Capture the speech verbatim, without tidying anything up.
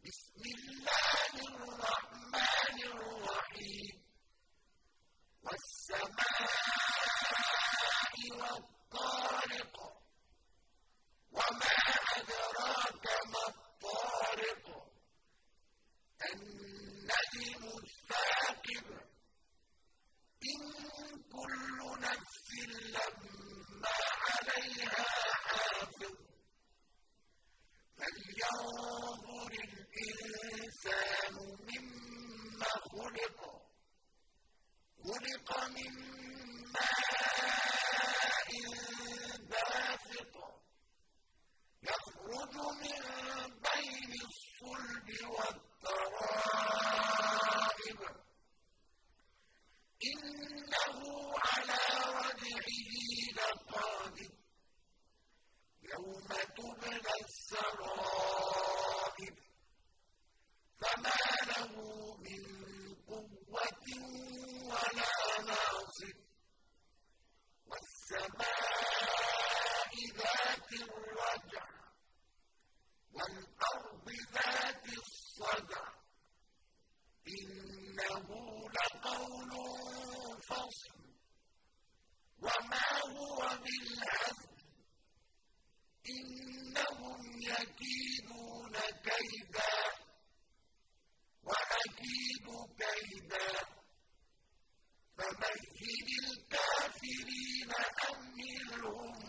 بسم الله الرحمن الرحيم والسماء والطارق وما أدراك ما الطارق النجم الثاقب إن كل نفس لما عليها حافظ فلينظر الإنسان مما خلق خلق من ماء دافق يخرج من بين الصلب والترائب إنه على رجعه لقادر يوم تبلى السرائر فما له من قوة ولا ناصر والسماء ذات الرجع والأرض ذات الصدع إنه لقول فصل وما هو بالهزل إنهم يكيدون كيدا وأكيد كيدا فمهل الكافرين أمهلهم